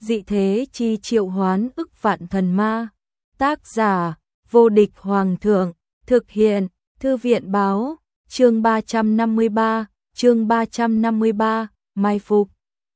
dị thế chi triệu hoán ức vạn thần ma. Tác giả, vô địch hoàng thượng, thực hiện, thư viện báo, chương 353, mai phục.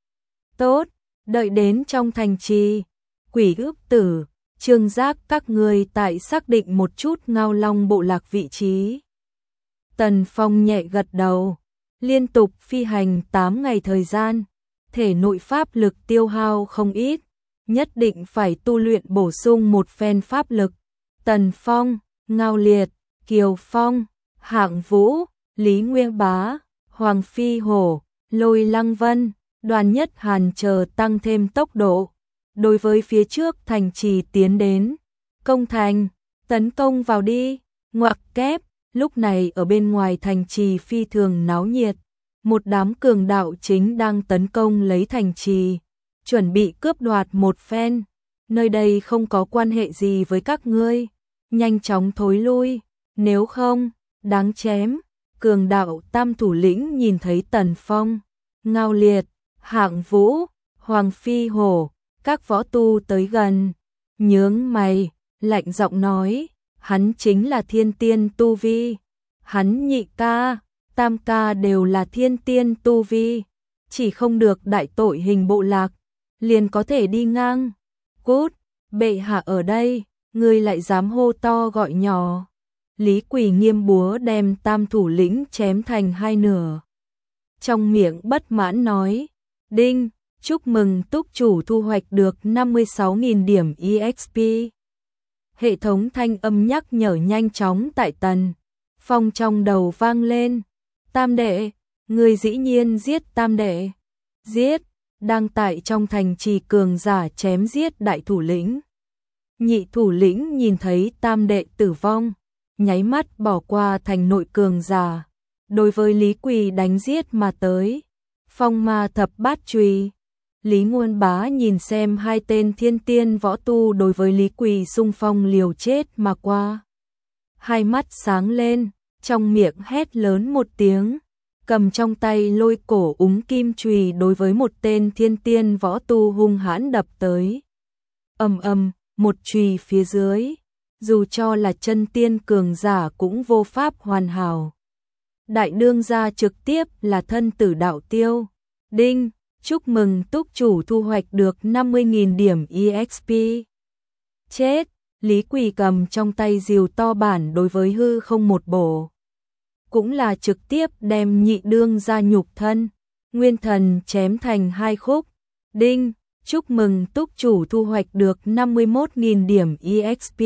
Tốt, đợi đến trong thành trì, Quỷ Ước Tử, Trương Giác các người tại xác định một chút Ngao Long bộ lạc vị trí. Tần Phong nhẹ gật đầu, liên tục phi hành 8 ngày thời gian, thể nội pháp lực tiêu hao không ít, nhất định phải tu luyện bổ sung một phen pháp lực. Tần Phong, Ngao Liệt, Kiều Phong, Hạng Vũ, Lý Nguyên Bá, Hoàng Phi Hổ, Lôi Lăng Vân, Đoàn Nhất Hàn chờ tăng thêm tốc độ, đối với phía trước thành trì tiến đến. Công thành, tấn công vào đi, ngoặc kép. Lúc này ở bên ngoài thành trì phi thường náo nhiệt, một đám cường đạo chính đang tấn công lấy thành trì, chuẩn bị cướp đoạt một phen. Nơi đây không có quan hệ gì với các ngươi, nhanh chóng thối lui, nếu không, đáng chém. Cường đạo tam thủ lĩnh nhìn thấy Tần Phong, Ngao Liệt, Hạng Vũ, Hoàng Phi Hổ, các võ tu tới gần, nhướng mày, lạnh giọng nói, hắn chính là thiên tiên tu vi, hắn nhị ca, tam ca đều là thiên tiên tu vi, chỉ không được đại tội hình bộ lạc, liền có thể đi ngang. Cút, bệ hạ ở đây, ngươi lại dám hô to gọi nhỏ. Lý Quỳ nghiêm búa đem tam thủ lĩnh chém thành hai nửa. Trong miệng bất mãn nói, đinh, chúc mừng túc chủ thu hoạch được 56.000 điểm EXP. Hệ thống thanh âm nhắc nhở nhanh chóng tại Tần Phong trong đầu vang lên. Tam đệ, người dĩ nhiên giết tam đệ. Giết, đang tại trong thành trì cường giả chém giết đại thủ lĩnh. Nhị thủ lĩnh nhìn thấy tam đệ tử vong, nháy mắt bỏ qua thành nội cường giả. Đối với Lý Quỳ đánh giết mà tới. Phong ma thập bát chùy. Lý Nguyên Bá nhìn xem hai tên thiên tiên võ tu đối với Lý Quỳ xung phong liều chết mà qua. Hai mắt sáng lên, trong miệng hét lớn một tiếng, cầm trong tay lôi cổ úng kim chùy đối với một tên thiên tiên võ tu hung hãn đập tới. Ầm ầm, một chùy phía dưới, dù cho là chân tiên cường giả cũng vô pháp hoàn hảo. Đại đương gia trực tiếp là thân tử đạo tiêu. Đinh, chúc mừng túc chủ thu hoạch được 50.000 điểm EXP. Chết, Lý Quỳ cầm trong tay rìu to bản đối với hư không một bổ. Cũng là trực tiếp đem nhị đương gia nhục thân, nguyên thần chém thành hai khúc. Đinh, chúc mừng túc chủ thu hoạch được 51.000 điểm EXP.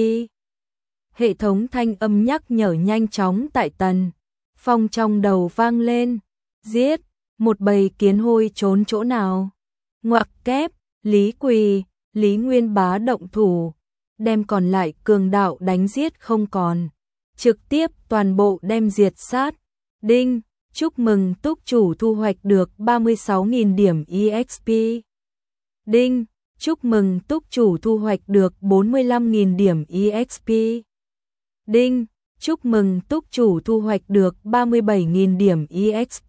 Hệ thống thanh âm nhắc nhở nhanh chóng tại Tần Phong trong đầu vang lên. Giết, một bầy kiến hôi trốn chỗ nào. Ngoặc kép, Lý Quỳ, Lý Nguyên Bá động thủ, đem còn lại cường đạo đánh giết không còn, trực tiếp toàn bộ đem diệt sát. Đinh, chúc mừng túc chủ thu hoạch được 36.000 điểm EXP. Đinh, chúc mừng túc chủ thu hoạch được 45.000 điểm EXP. Đinh, chúc mừng túc chủ thu hoạch được 37.000 điểm EXP.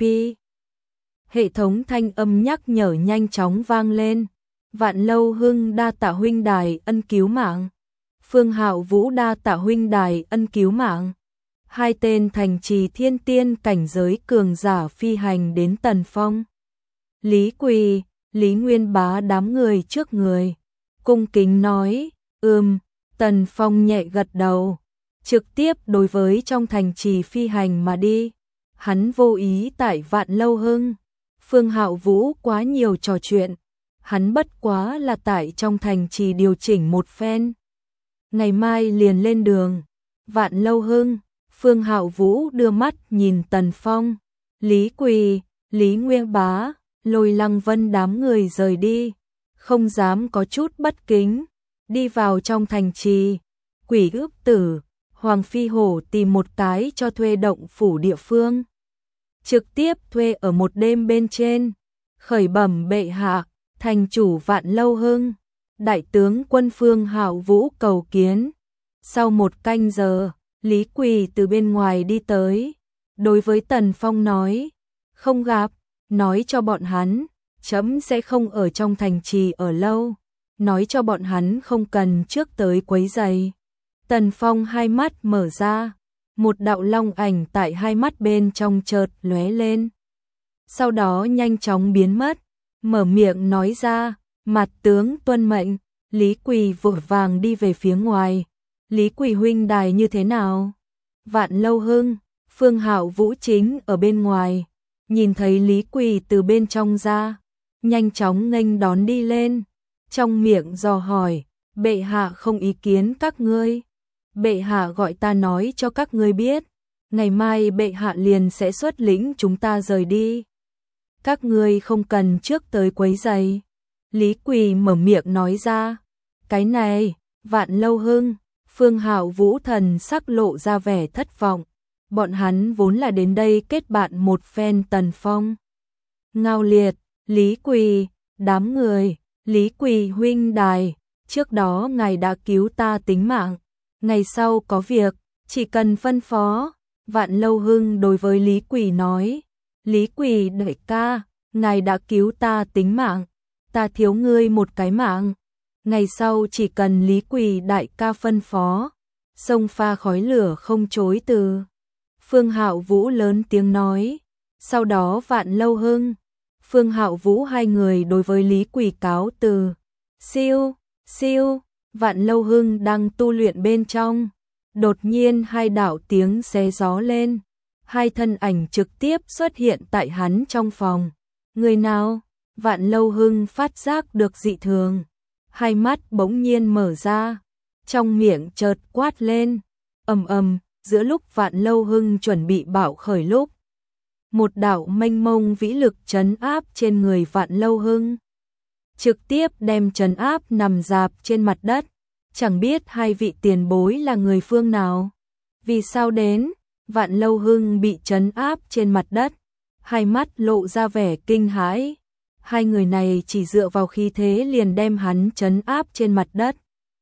Hệ thống thanh âm nhắc nhở nhanh chóng vang lên. Vạn Lâu Hưng đa tạ huynh đài ân cứu mạng. Phương Hạo Vũ đa tạ huynh đài ân cứu mạng. Hai tên thành trì thiên tiên cảnh giới cường giả phi hành đến Tần Phong. Lý Quỳ, Lý Nguyên Bá đám người trước người, cung kính nói, Tần Phong nhẹ gật đầu, trực tiếp đối với trong thành trì phi hành mà đi. Hắn vô ý tại Vạn Lâu Hưng, Phương Hạo Vũ quá nhiều trò chuyện, hắn bất quá là tại trong thành trì điều chỉnh một phen. Ngày mai liền lên đường. Vạn Lâu Hưng, Phương Hạo Vũ đưa mắt nhìn Tần Phong, Lý Quỳ, Lý Nguyên Bá, Lôi Lăng Vân đám người rời đi, không dám có chút bất kính. Đi vào trong thành trì, Quỷ Ước Tử, Hoàng Phi Hổ tìm một cái cho thuê động phủ địa phương, trực tiếp thuê ở một đêm bên trên. Khởi bẩm bệ hạ, thành chủ Vạn Lâu Hưng, đại tướng quân Phương Hạo Vũ cầu kiến. Sau một canh giờ, Lý Quỳ từ bên ngoài đi tới, đối với Tần Phong nói, không gặp, nói cho bọn hắn, trẫm sẽ không ở trong thành trì ở lâu. nói cho bọn hắn không cần trước tới quấy rầy. Tần Phong hai mắt mở ra, một đạo long ảnh tại hai mắt bên trong chợt lóe lên. Sau đó nhanh chóng biến mất, mở miệng nói ra, mặt tướng tuân mệnh. Lý Quỳ vội vàng đi về phía ngoài. Lý Quỳ huynh đài như thế nào? Vạn Lâu Hưng, Phương Hạo Vũ chính ở bên ngoài, nhìn thấy Lý Quỳ từ bên trong ra, nhanh chóng nghênh đón đi lên, trong miệng dò hỏi, bệ hạ không ý kiến các ngươi. Bệ hạ gọi ta nói cho các ngươi biết, ngày mai bệ hạ liền sẽ xuất lĩnh chúng ta rời đi. Các ngươi không cần trước tới quấy rầy. Lý Quỳ mở miệng nói ra, cái này, Vạn Lâu Hưng, Phương Hạo Vũ thần sắc lộ ra vẻ thất vọng, bọn hắn vốn là đến đây kết bạn một phen Tần Phong. Ngao Liệt, Lý Quỳ, đám người, Lý Quỳ huynh đài, trước đó ngài đã cứu ta tính mạng, ngày sau có việc, chỉ cần phân phó. Vạn Lâu Hưng đối với Lý Quỳ nói, Lý Quỳ đại ca, ngài đã cứu ta tính mạng, ta thiếu ngươi một cái mạng. Ngày sau chỉ cần Lý Quỳ đại ca phân phó, sông pha khói lửa không chối từ. Phương Hạo Vũ lớn tiếng nói, sau đó Vạn Lâu Hưng, Phương Hạo Vũ hai người đối với Lý Quỳ cáo từ. Siêu, siêu, Vạn Lâu Hưng đang tu luyện bên trong, đột nhiên hai đạo tiếng xé gió lên, hai thân ảnh trực tiếp xuất hiện tại hắn trong phòng. Người nào? Vạn Lâu Hưng phát giác được dị thường, hai mắt bỗng nhiên mở ra, trong miệng chợt quát lên, ầm ầm. Giữa lúc Vạn Lâu Hưng chuẩn bị bạo khởi lúc, một đạo mênh mông vĩ lực trấn áp trên người Vạn Lâu Hưng, trực tiếp đem trấn áp nằm rạp trên mặt đất. Chẳng biết hai vị tiền bối là người phương nào, vì sao đến? Vạn Lâu Hưng bị trấn áp trên mặt đất, hai mắt lộ ra vẻ kinh hãi. Hai người này chỉ dựa vào khí thế liền đem hắn trấn áp trên mặt đất.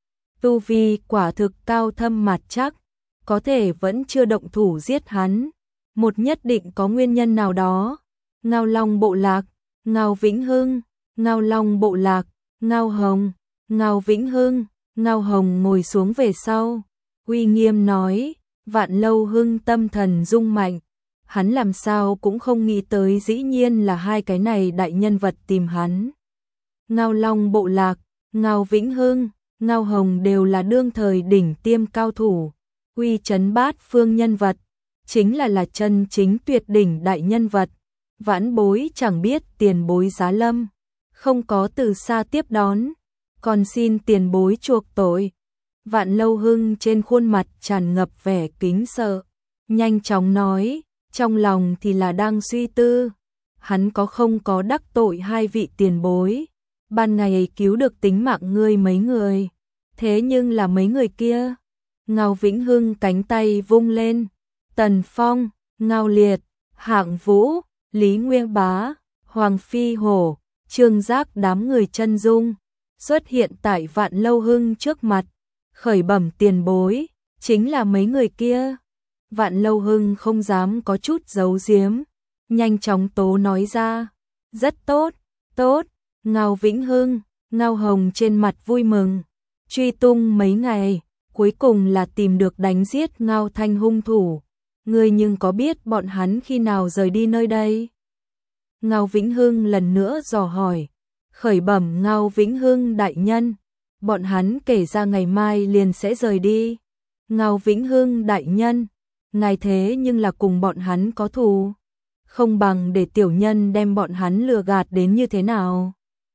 Tu vi quả thực cao thâm mặt chắc, có thể vẫn chưa động thủ giết hắn, một nhất định có nguyên nhân nào đó. Ngao Long bộ lạc, Ngao Vĩnh Hưng, Ngao Long bộ lạc, Ngao Hồng, Ngao Vĩnh Hưng. Ngao Hồng ngồi xuống về sau, uy nghiêm nói, Vạn Lâu Hưng tâm thần rung mạnh, hắn làm sao cũng không nghĩ tới dĩ nhiên là hai cái này đại nhân vật tìm hắn. Ngao Long bộ lạc, Ngao Vĩnh Hưng, Ngao Hồng đều là đương thời đỉnh tiêm cao thủ, uy chấn bát phương nhân vật, chính là chân chính tuyệt đỉnh đại nhân vật. Vãn bối chẳng biết tiền bối giá lâm, không có từ xa tiếp đón, còn xin tiền bối chuộc tội. Vạn Lâu Hưng trên khuôn mặt tràn ngập vẻ kính sợ, nhanh chóng nói, trong lòng thì là đang suy tư, hắn có không có đắc tội hai vị tiền bối, ban ngày cứu được tính mạng ngươi mấy người, thế nhưng là mấy người kia. Ngao Vĩnh Hưng cánh tay vung lên, Tần Phong, Ngao Liệt, Hạng Vũ, Lý Nguyên Bá, Hoàng Phi Hổ, Trương Giác đám người chân dung xuất hiện tại Vạn Lâu Hưng trước mặt, khởi bẩm tiền bối, chính là mấy người kia. Vạn Lâu Hưng không dám có chút giấu giếm, nhanh chóng tố nói ra, rất tốt, tốt. Ngao Vĩnh Hưng, Ngao Hồng trên mặt vui mừng, truy tung mấy ngày, cuối cùng là tìm được đánh giết Ngao Thanh hung thủ. Ngươi nhưng có biết bọn hắn khi nào rời đi nơi đây? Ngao Vĩnh Hưng lần nữa dò hỏi. Khởi bẩm Ngao Vĩnh Hưng đại nhân, bọn hắn kể ra ngày mai liền sẽ rời đi. Ngao Vĩnh Hưng đại nhân, ngài thế nhưng là cùng bọn hắn có thù, không bằng để tiểu nhân đem bọn hắn lừa gạt đến như thế nào.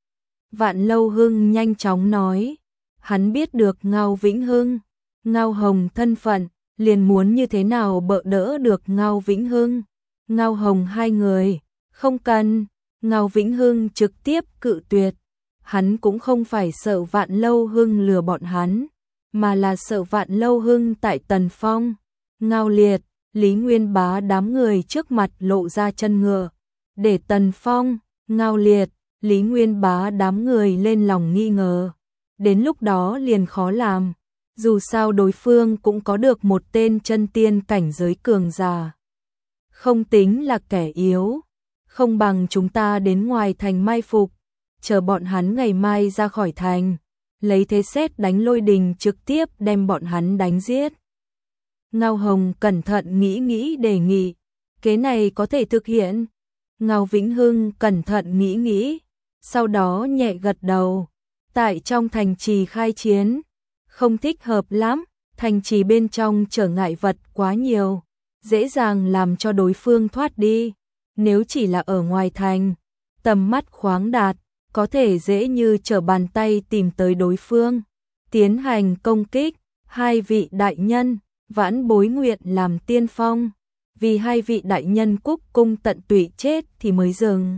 Vạn Lâu Hưng nhanh chóng nói, hắn biết được Ngao Vĩnh Hưng, Ngao Hồng thân phận, liền muốn như thế nào bợ đỡ được Ngao Vĩnh Hưng, Ngao Hồng hai người, không cần. Ngao Vĩnh Hưng trực tiếp cự tuyệt, hắn cũng không phải sợ Vạn Lâu Hưng lừa bọn hắn, mà là sợ Vạn Lâu Hưng tại Tần Phong, Ngao Liệt, Lý Nguyên Bá đám người trước mặt lộ ra chân ngựa, để Tần Phong, Ngao Liệt, Lý Nguyên Bá đám người lên lòng nghi ngờ. Đến lúc đó liền khó làm, dù sao đối phương cũng có được một tên chân tiên cảnh giới cường giả, không tính là kẻ yếu. Không bằng chúng ta đến ngoài thành mai phục, chờ bọn hắn ngày mai ra khỏi thành, lấy thế sét đánh lôi đình trực tiếp đem bọn hắn đánh giết. Ngao Hồng cẩn thận nghĩ đề nghị, kế này có thể thực hiện. Ngao Vĩnh Hưng cẩn thận nghĩ, sau đó nhẹ gật đầu. Tại trong thành trì khai chiến, không thích hợp lắm, thành trì bên trong trở ngại vật quá nhiều, dễ dàng làm cho đối phương thoát đi. Nếu chỉ là ở ngoài thành, tầm mắt khoáng đạt, có thể dễ như trở bàn tay tìm tới đối phương, tiến hành công kích. Hai vị đại nhân, vãn bối nguyện làm tiên phong, vì hai vị đại nhân cúc cung tận tụy chết thì mới dừng.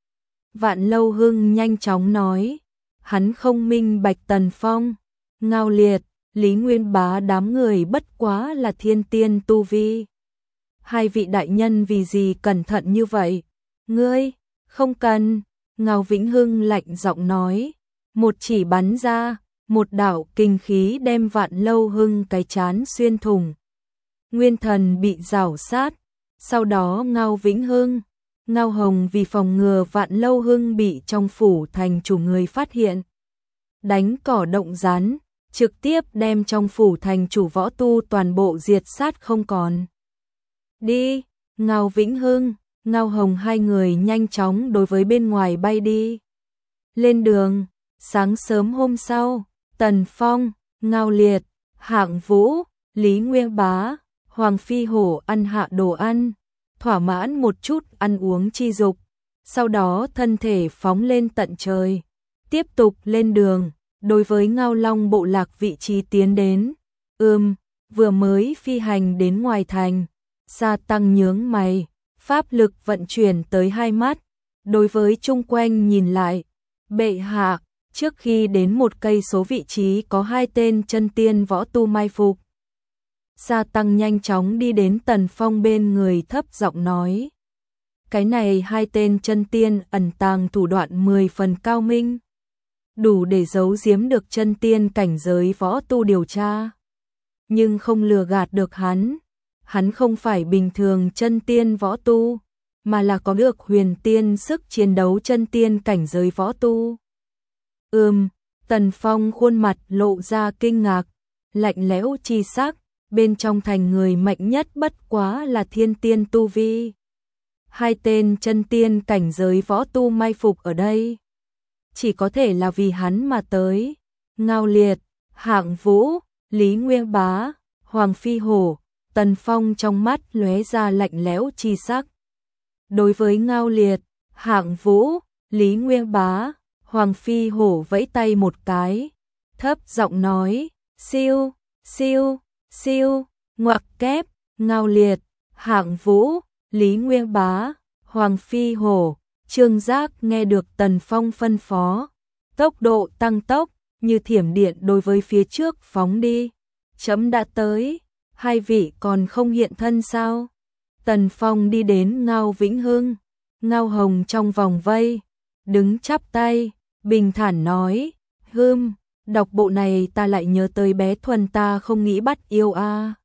Vạn Lâu Hưng nhanh chóng nói, hắn không minh bạch Tần Phong, Ngao Liệt, Lý Nguyên Bá đám người bất quá là thiên tiên tu vi. Hai vị đại nhân vì gì cẩn thận như vậy? Ngươi, không cần. Ngao Vĩnh Hưng lạnh giọng nói, một chỉ bắn ra, một đạo kinh khí đem Vạn Lâu Hưng cái trán xuyên thủng. Nguyên thần bị rảo sát, sau đó Ngao Vĩnh Hưng, Ngao Hồng vì phòng ngừa Vạn Lâu Hưng bị trong phủ thành chủ người phát hiện, đánh cỏ động rắn, trực tiếp đem trong phủ thành chủ võ tu toàn bộ diệt sát không còn. Đi, Ngao Vĩnh Hưng, Ngao Hồng hai người nhanh chóng đối với bên ngoài bay đi. Lên đường, sáng sớm hôm sau, Tần Phong, Ngao Liệt, Hạng Vũ, Lý Nguyên Bá, Hoàng Phi Hổ ăn hạ đồ ăn, thỏa mãn một chút ăn uống chi dục, sau đó thân thể phóng lên tận trời, tiếp tục lên đường, đối với Ngao Long bộ lạc vị trí tiến đến. Vừa mới phi hành đến ngoài thành, Sa Tăng nhướng mày, pháp lực vận chuyển tới hai mắt, đối với chung quanh nhìn lại, bệ hạ, trước khi đến một cây số vị trí có hai tên chân tiên võ tu mai phục. Sa Tăng nhanh chóng đi đến Tần Phong bên người thấp giọng nói, cái này hai tên chân tiên ẩn tàng thủ đoạn 10 phần cao minh, đủ để giấu giếm được chân tiên cảnh giới võ tu điều tra, nhưng không lừa gạt được hắn. Hắn không phải bình thường chân tiên võ tu, mà là có được huyền tiên sức chiến đấu chân tiên cảnh giới võ tu. Tần Phong khuôn mặt lộ ra kinh ngạc, lạnh lẽo chi sắc, bên trong thành người mạnh nhất bất quá là thiên tiên tu vi. Hai tên chân tiên cảnh giới võ tu mai phục ở đây, chỉ có thể là vì hắn mà tới. Ngao Liệt, Hạng Vũ, Lý Nguyên Bá, Hoàng Phi Hổ, Tần Phong trong mắt lóe ra lạnh lẽo chi sắc. Đối với Ngao Liệt, Hạng Vũ, Lý Nguyên Bá, Hoàng Phi Hổ vẫy tay một cái, thấp giọng nói, siêu, siêu, siêu, ngoặc kép. Ngao Liệt, Hạng Vũ, Lý Nguyên Bá, Hoàng Phi Hổ, Trương Giác nghe được Tần Phong phân phó, tốc độ tăng tốc, như thiểm điện đối với phía trước phóng đi. Chấm đã tới, hai vị còn không hiện thân sao? Tần Phong đi đến Ngao Vĩnh Hưng, Ngao Hồng trong vòng vây, đứng chắp tay, bình thản nói, đọc bộ này ta lại nhớ tới bé Thuần ta không nghĩ bắt yêu a.